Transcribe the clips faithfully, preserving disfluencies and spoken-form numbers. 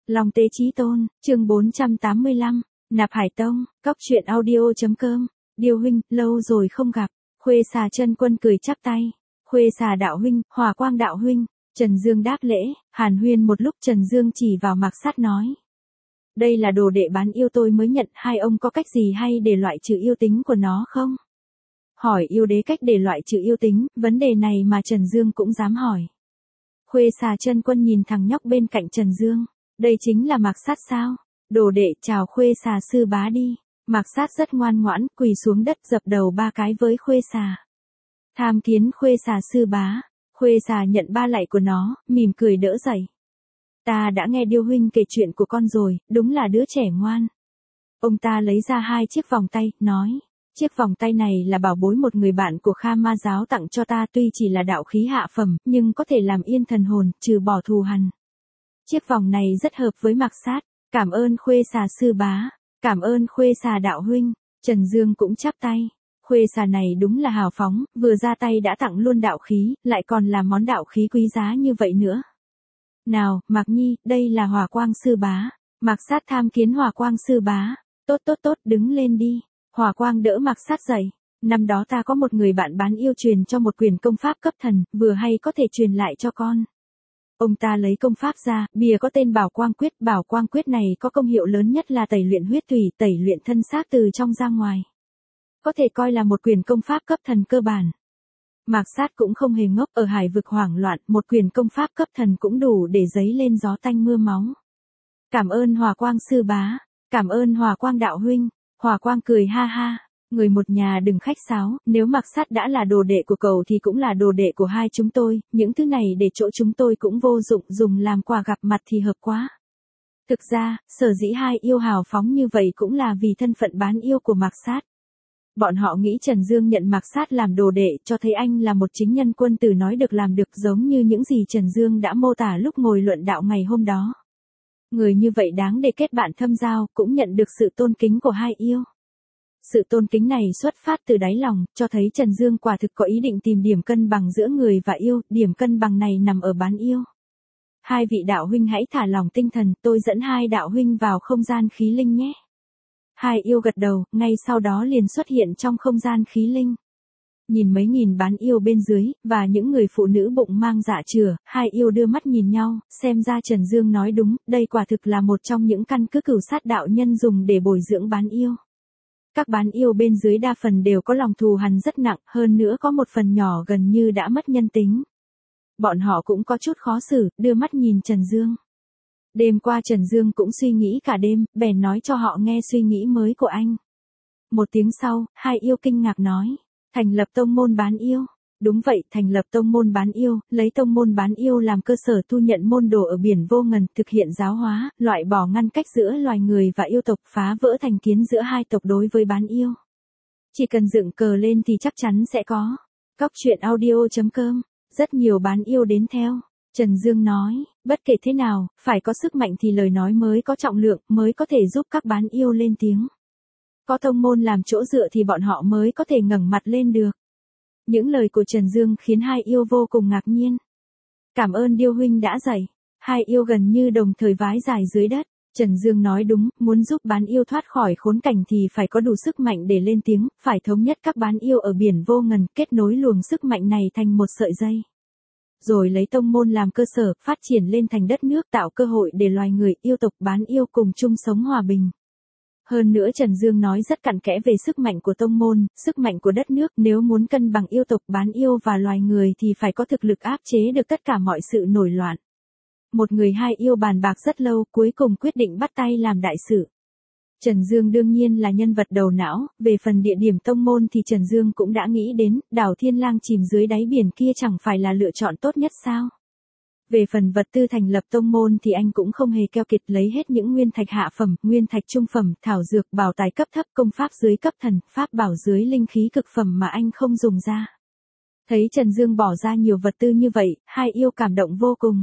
Long Tế Chí Tôn, chương bốn trăm tám mươi lăm, Nạp Hải Tông, Cóc Truyện Audio.com, Điêu huynh, lâu rồi không gặp. Khuê Xà Chân Quân cười chắp tay. Khuê Xà đạo huynh, Hỏa Quang đạo huynh. Trần Dương đáp lễ, hàn huyên một lúc Trần Dương chỉ vào Mạc Sát nói. Đây là đồ đệ bán yêu tôi mới nhận, hai ông có cách gì hay để loại trừ yêu tính của nó không? Hỏi yêu đế cách để loại trừ yêu tính, vấn đề này mà Trần Dương cũng dám hỏi. Khuê Xà Chân Quân nhìn thằng nhóc bên cạnh Trần Dương. Đây chính là Mạc Sát sao? Đồ đệ chào Khuê Xà sư bá đi. Mạc Sát rất ngoan ngoãn, quỳ xuống đất dập đầu ba cái với Khuê Xà. Tham kiến Khuê Xà sư bá. Khuê Xà nhận ba lạy của nó, mỉm cười đỡ dậy. Ta đã nghe Điêu huynh kể chuyện của con rồi, đúng là đứa trẻ ngoan. Ông ta lấy ra hai chiếc vòng tay, nói. Chiếc vòng tay này là bảo bối một người bạn của Kha Ma giáo tặng cho ta, tuy chỉ là đạo khí hạ phẩm, nhưng có thể làm yên thần hồn, trừ bỏ thù hằn. Chiếc vòng này rất hợp với Mạc Sát. Cảm ơn Khuê Xà sư bá. Cảm ơn Khuê Xà đạo huynh. Trần Dương cũng chắp tay. Khuê Xà này đúng là hào phóng, vừa ra tay đã tặng luôn đạo khí, lại còn là món đạo khí quý giá như vậy nữa. Nào, Mạc Nhi, đây là Hỏa Quang sư bá. Mạc Sát tham kiến Hỏa Quang sư bá. Tốt tốt tốt, đứng lên đi. Hỏa Quang đỡ Mạc Sát dậy. Năm đó ta có một người bạn bán yêu truyền cho một quyền công pháp cấp thần, vừa hay có thể truyền lại cho con. Ông ta lấy công pháp ra, bìa có tên Bảo Quang Quyết, Bảo Quang Quyết này có công hiệu lớn nhất là tẩy luyện huyết thủy, tẩy luyện thân xác từ trong ra ngoài. Có thể coi là một quyền công pháp cấp thần cơ bản. Mạc Sát cũng không hề ngốc, ở hải vực hoảng loạn, một quyền công pháp cấp thần cũng đủ để dấy lên gió tanh mưa máu. Cảm ơn Hỏa Quang sư bá, cảm ơn Hỏa Quang đạo huynh. Hỏa Quang cười ha ha, người một nhà đừng khách sáo, nếu Mạc Sát đã là đồ đệ của cậu thì cũng là đồ đệ của hai chúng tôi, những thứ này để chỗ chúng tôi cũng vô dụng, dùng làm quà gặp mặt thì hợp quá. Thực ra, sở dĩ hai yêu hào phóng như vậy cũng là vì thân phận bán yêu của Mạc Sát. Bọn họ nghĩ Trần Dương nhận Mạc Sát làm đồ đệ, cho thấy anh là một chính nhân quân tử nói được làm được, giống như những gì Trần Dương đã mô tả lúc ngồi luận đạo ngày hôm đó. Người như vậy đáng để kết bạn thâm giao, cũng nhận được sự tôn kính của hai yêu. Sự tôn kính này xuất phát từ đáy lòng, cho thấy Trần Dương quả thực có ý định tìm điểm cân bằng giữa người và yêu, điểm cân bằng này nằm ở bán yêu. Hai vị đạo huynh hãy thả lòng tinh thần, tôi dẫn hai đạo huynh vào không gian khí linh nhé. Hai yêu gật đầu, ngay sau đó liền xuất hiện trong không gian khí linh. Nhìn mấy nghìn bán yêu bên dưới, và những người phụ nữ bụng mang dạ chửa, hai yêu đưa mắt nhìn nhau, xem ra Trần Dương nói đúng, đây quả thực là một trong những căn cứ cửu sát đạo nhân dùng để bồi dưỡng bán yêu. Các bán yêu bên dưới đa phần đều có lòng thù hằn rất nặng, hơn nữa có một phần nhỏ gần như đã mất nhân tính. Bọn họ cũng có chút khó xử, đưa mắt nhìn Trần Dương. Đêm qua Trần Dương cũng suy nghĩ cả đêm, bèn nói cho họ nghe suy nghĩ mới của anh. Một tiếng sau, hai yêu kinh ngạc nói. Thành lập tông môn bán yêu. Đúng vậy, thành lập tông môn bán yêu, lấy tông môn bán yêu làm cơ sở thu nhận môn đồ ở biển vô ngần, thực hiện giáo hóa, loại bỏ ngăn cách giữa loài người và yêu tộc, phá vỡ thành kiến giữa hai tộc đối với bán yêu. Chỉ cần dựng cờ lên thì chắc chắn sẽ có. Cóc Truyện Audio.com, rất nhiều bán yêu đến theo. Trần Dương nói, bất kể thế nào, phải có sức mạnh thì lời nói mới có trọng lượng, mới có thể giúp các bán yêu lên tiếng. Có tông môn làm chỗ dựa thì bọn họ mới có thể ngẩng mặt lên được. Những lời của Trần Dương khiến hai yêu vô cùng ngạc nhiên. Cảm ơn Điêu huynh đã dạy. Hai yêu gần như đồng thời vái dài dưới đất. Trần Dương nói đúng, muốn giúp bán yêu thoát khỏi khốn cảnh thì phải có đủ sức mạnh để lên tiếng, phải thống nhất các bán yêu ở biển vô ngần, kết nối luồng sức mạnh này thành một sợi dây. Rồi lấy tông môn làm cơ sở, phát triển lên thành đất nước, tạo cơ hội để loài người, yêu tộc, bán yêu cùng chung sống hòa bình. Hơn nữa Trần Dương nói rất cặn kẽ về sức mạnh của tông môn, sức mạnh của đất nước, nếu muốn cân bằng yêu tộc, bán yêu và loài người thì phải có thực lực áp chế được tất cả mọi sự nổi loạn. Một người hai yêu bàn bạc rất lâu, cuối cùng quyết định bắt tay làm đại sự. Trần Dương đương nhiên là nhân vật đầu não, về phần địa điểm tông môn thì Trần Dương cũng đã nghĩ đến, đảo Thiên Lang chìm dưới đáy biển kia chẳng phải là lựa chọn tốt nhất sao? Về phần vật tư thành lập tông môn thì anh cũng không hề keo kiệt, lấy hết những nguyên thạch hạ phẩm, nguyên thạch trung phẩm, thảo dược, bảo tài cấp thấp, công pháp dưới cấp thần, pháp bảo dưới linh khí cực phẩm mà anh không dùng ra. Thấy Trần Dương bỏ ra nhiều vật tư như vậy, hai yêu cảm động vô cùng.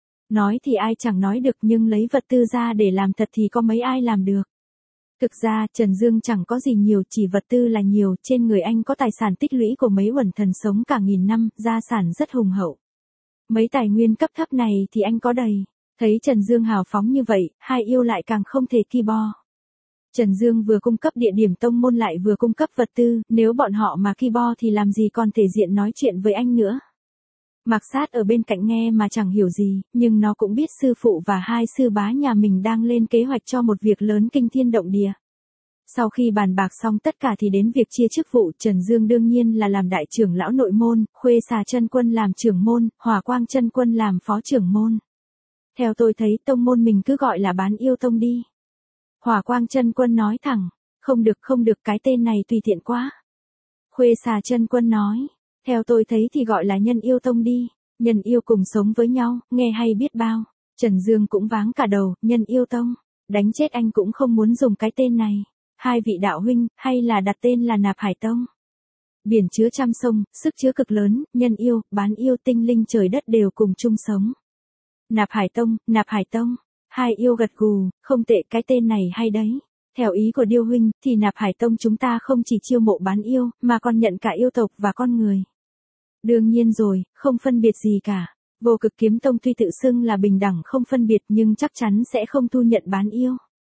Nói thì ai chẳng nói được, nhưng lấy vật tư ra để làm thật thì có mấy ai làm được. Thực ra, Trần Dương chẳng có gì nhiều, chỉ vật tư là nhiều, trên người anh có tài sản tích lũy của mấy uẩn thần sống cả nghìn năm, gia sản rất hùng hậu. Mấy tài nguyên cấp thấp này thì anh có đầy. Thấy Trần Dương hào phóng như vậy, hai yêu lại càng không thể ki bo. Trần Dương vừa cung cấp địa điểm tông môn lại vừa cung cấp vật tư, nếu bọn họ mà ki bo thì làm gì còn thể diện nói chuyện với anh nữa. Mạc Sát ở bên cạnh nghe mà chẳng hiểu gì, nhưng nó cũng biết sư phụ và hai sư bá nhà mình đang lên kế hoạch cho một việc lớn kinh thiên động địa. Sau khi bàn bạc xong tất cả thì đến việc chia chức vụ, Trần Dương đương nhiên là làm đại trưởng lão nội môn, Khuê Xà Chân Quân làm trưởng môn, Hỏa Quang Chân Quân làm phó trưởng môn. Theo tôi thấy tông môn mình cứ gọi là Bán Yêu Tông đi. Hỏa Quang Chân Quân nói thẳng, không được không được, cái tên này tùy tiện quá. Khuê Xà Chân Quân nói, theo tôi thấy thì gọi là Nhân Yêu Tông đi, nhân yêu cùng sống với nhau, nghe hay biết bao. Trần Dương cũng váng cả đầu, Nhân Yêu Tông, đánh chết anh cũng không muốn dùng cái tên này. Hai vị đạo huynh, hay là đặt tên là Nạp Hải Tông. Biển chứa trăm sông, sức chứa cực lớn, nhân yêu, bán yêu, tinh linh trời đất đều cùng chung sống. Nạp Hải Tông, Nạp Hải Tông. Hai yêu gật gù, không tệ, cái tên này hay đấy. Theo ý của Điêu huynh, thì Nạp Hải Tông chúng ta không chỉ chiêu mộ bán yêu, mà còn nhận cả yêu tộc và con người. Đương nhiên rồi, không phân biệt gì cả. Vô Cực Kiếm Tông tuy tự xưng là bình đẳng không phân biệt nhưng chắc chắn sẽ không thu nhận bán yêu.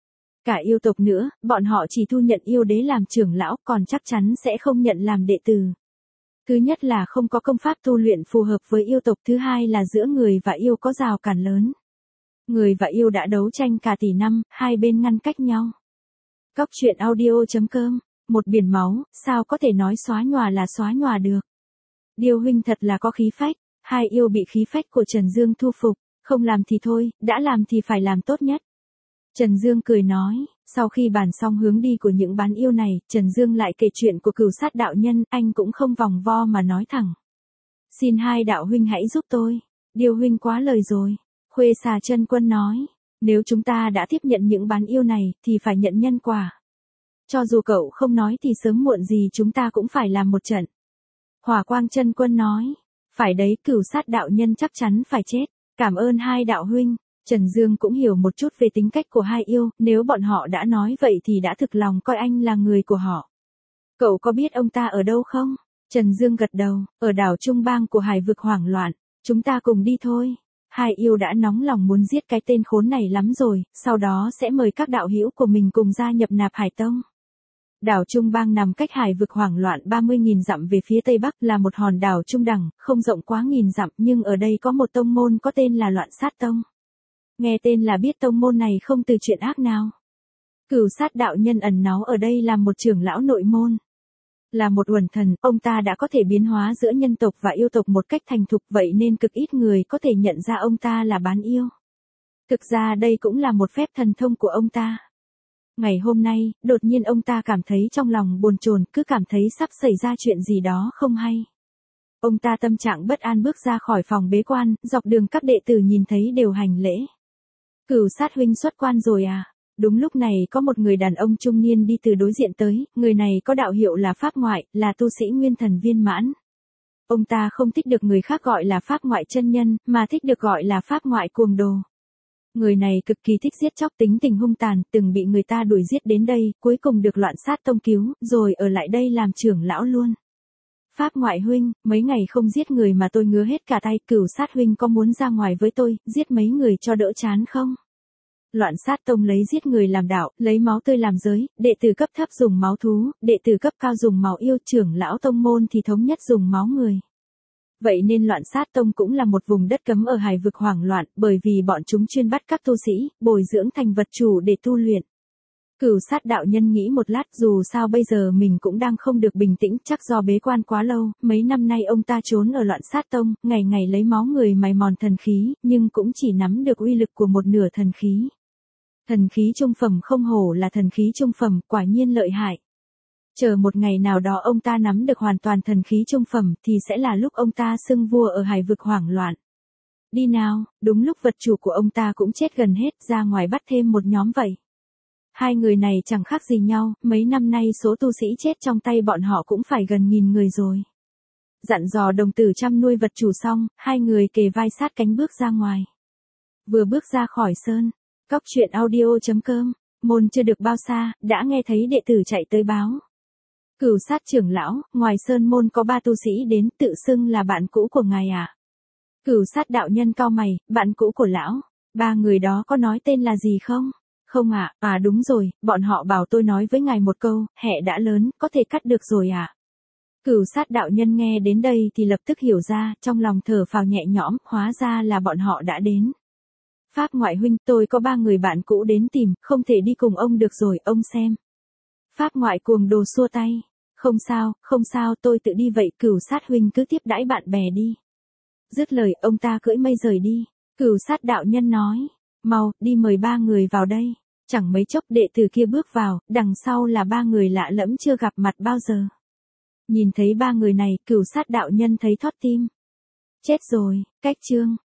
Cả yêu tộc nữa, bọn họ chỉ thu nhận yêu đế làm trưởng lão, còn chắc chắn sẽ không nhận làm đệ tử. Thứ nhất là không có công pháp tu luyện phù hợp với yêu tộc, thứ hai là giữa người và yêu có rào cản lớn. Người và yêu đã đấu tranh cả tỷ năm, hai bên ngăn cách nhau. Cóc truyện audio chấm com, một biển máu, sao có thể nói xóa nhòa là xóa nhòa được. Điêu huynh thật là có khí phách, hai yêu bị khí phách của Trần Dương thu phục, không làm thì thôi, đã làm thì phải làm tốt nhất. Trần Dương cười nói, sau khi bàn xong hướng đi của những bán yêu này, Trần Dương lại kể chuyện của Cửu Sát đạo nhân, anh cũng không vòng vo mà nói thẳng. Xin hai đạo huynh hãy giúp tôi, Điêu huynh quá lời rồi. Khuê Xà Chân Quân nói, nếu chúng ta đã tiếp nhận những bán yêu này, thì phải nhận nhân quả. Cho dù cậu không nói thì sớm muộn gì chúng ta cũng phải làm một trận. Hỏa Quang Chân Quân nói, phải đấy, Cửu Sát đạo nhân chắc chắn phải chết, cảm ơn hai đạo huynh. Trần Dương cũng hiểu một chút về tính cách của hai yêu, nếu bọn họ đã nói vậy thì đã thực lòng coi anh là người của họ. Cậu có biết ông ta ở đâu không? Trần Dương gật đầu, ở đảo Trung Bang của Hải vực hoảng loạn, chúng ta cùng đi thôi. Hai yêu đã nóng lòng muốn giết cái tên khốn này lắm rồi, sau đó sẽ mời các đạo hữu của mình cùng gia nhập Nạp Hải Tông. Đảo Trung Bang nằm cách Hải vực hoảng loạn ba mươi nghìn dặm về phía tây bắc, là một hòn đảo trung đẳng, không rộng quá nghìn dặm, nhưng ở đây có một tông môn có tên là Loạn Sát Tông. Nghe tên là biết tông môn này không từ chuyện ác nào. Cửu Sát đạo nhân ẩn náu ở đây làm một trưởng lão nội môn. Là một uẩn thần, ông ta đã có thể biến hóa giữa nhân tộc và yêu tộc một cách thành thục, vậy nên cực ít người có thể nhận ra ông ta là bán yêu. Thực ra đây cũng là một phép thần thông của ông ta. Ngày hôm nay, đột nhiên ông ta cảm thấy trong lòng bồn chồn, cứ cảm thấy sắp xảy ra chuyện gì đó không hay. Ông ta tâm trạng bất an bước ra khỏi phòng bế quan, dọc đường các đệ tử nhìn thấy đều hành lễ. Cửu Sát huynh xuất quan rồi à? Đúng lúc này có một người đàn ông trung niên đi từ đối diện tới, người này có đạo hiệu là Pháp Ngoại, là tu sĩ nguyên thần viên mãn. Ông ta không thích được người khác gọi là Pháp Ngoại chân nhân, mà thích được gọi là Pháp Ngoại cuồng đồ. Người này cực kỳ thích giết chóc, tính tình hung tàn, từng bị người ta đuổi giết đến đây, cuối cùng được Loạn Sát Tông cứu, rồi ở lại đây làm trưởng lão luôn. Pháp Ngoại huynh, mấy ngày không giết người mà tôi ngứa hết cả tay, Cửu Sát huynh có muốn ra ngoài với tôi, giết mấy người cho đỡ chán không? Loạn Sát Tông lấy giết người làm đạo, lấy máu tươi làm giới, đệ tử cấp thấp dùng máu thú, đệ tử cấp cao dùng máu yêu, trưởng lão tông môn thì thống nhất dùng máu người. Vậy nên Loạn Sát Tông cũng là một vùng đất cấm ở Hải vực hoảng loạn, bởi vì bọn chúng chuyên bắt các tu sĩ, bồi dưỡng thành vật chủ để tu luyện. Cửu Sát đạo nhân nghĩ một lát, dù sao bây giờ mình cũng đang không được bình tĩnh, chắc do bế quan quá lâu, mấy năm nay ông ta trốn ở Loạn Sát Tông, ngày ngày lấy máu người mài mòn thần khí, nhưng cũng chỉ nắm được uy lực của một nửa thần khí. Thần khí trung phẩm không hổ là thần khí trung phẩm, quả nhiên lợi hại. Chờ một ngày nào đó ông ta nắm được hoàn toàn thần khí trung phẩm thì sẽ là lúc ông ta xưng vua ở Hải vực hoảng loạn. Đi nào, đúng lúc vật chủ của ông ta cũng chết gần hết, ra ngoài bắt thêm một nhóm vậy. Hai người này chẳng khác gì nhau, mấy năm nay số tu sĩ chết trong tay bọn họ cũng phải gần nghìn người rồi. Dặn dò đồng tử chăm nuôi vật chủ xong, hai người kề vai sát cánh bước ra ngoài. Vừa bước ra khỏi sơn, cóc truyện audio chấm com, môn chưa được bao xa, đã nghe thấy đệ tử chạy tới báo. Cửu Sát trưởng lão, ngoài sơn môn có ba tu sĩ đến, tự xưng là bạn cũ của ngài à? Cửu Sát đạo nhân cau mày, bạn cũ của lão. Ba người đó có nói tên là gì không? Không ạ, à? à đúng rồi, bọn họ bảo tôi nói với ngài một câu, hẹ đã lớn, có thể cắt được rồi ạ. À? Cửu sát đạo nhân nghe đến đây thì lập tức hiểu ra, trong lòng thở phào nhẹ nhõm, hóa ra là bọn họ đã đến. Pháp ngoại huynh, tôi có ba người bạn cũ đến tìm, không thể đi cùng ông được rồi, ông xem. Pháp ngoại cuồng đồ xua tay. Không sao, không sao, tôi tự đi vậy, Cửu sát huynh cứ tiếp đãi bạn bè đi. Dứt lời, ông ta cưỡi mây rời đi. Cửu sát đạo nhân nói, mau, đi mời ba người vào đây. Chẳng mấy chốc đệ tử kia bước vào, đằng sau là ba người lạ lẫm chưa gặp mặt bao giờ. Nhìn thấy ba người này, Cửu sát đạo nhân thấy thót tim. Chết rồi, cách chương.